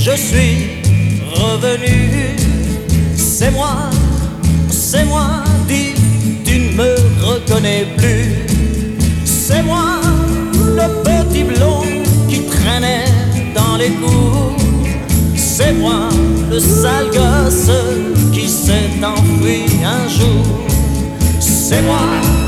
je suis revenu. C'est moi, dis, tu ne me reconnais plus. C'est moi, le petit blond qui traînait dans les cours. C'est moi, le sale gosse qui s'est enfui un jour. C'est moi,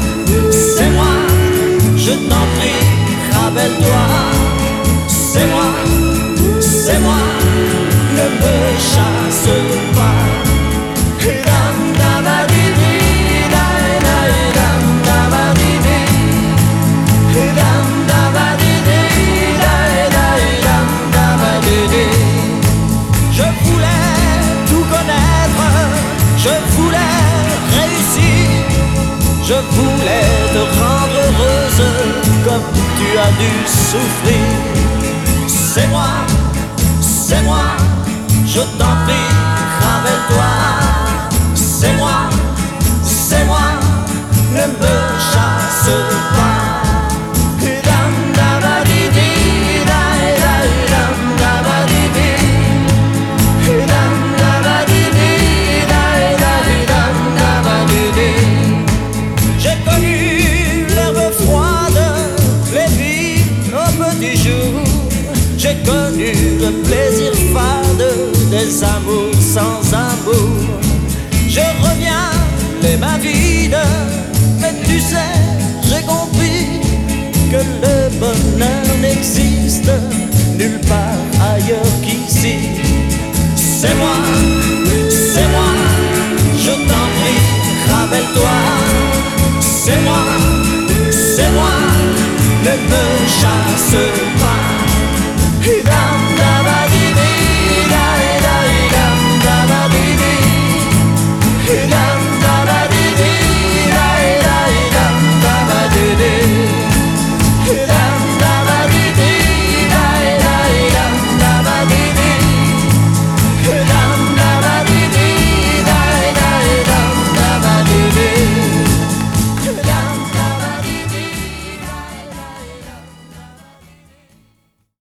je t'en prie, rappelle-toi. C'est moi, ne me chasse pas. Je voulais tout connaître, je voulais réussir, je voulais te rendre heureuse comme tu as dû souffrir. C'est moi, je t'en prie, rappelle-toi. C'est moi, ne me chasse pas. J'ai connu l'herbe froide, les villes au petit jour. J'ai connu le plaisir fade des amours sans amour. Je reviens les mains vides, mais tu sais, j'ai compris que le bonheur n'existe nulle part ailleurs qu'ici. C'est moi, je t'en prie, rappelle-toi. C'est moi, ne me chasse pas.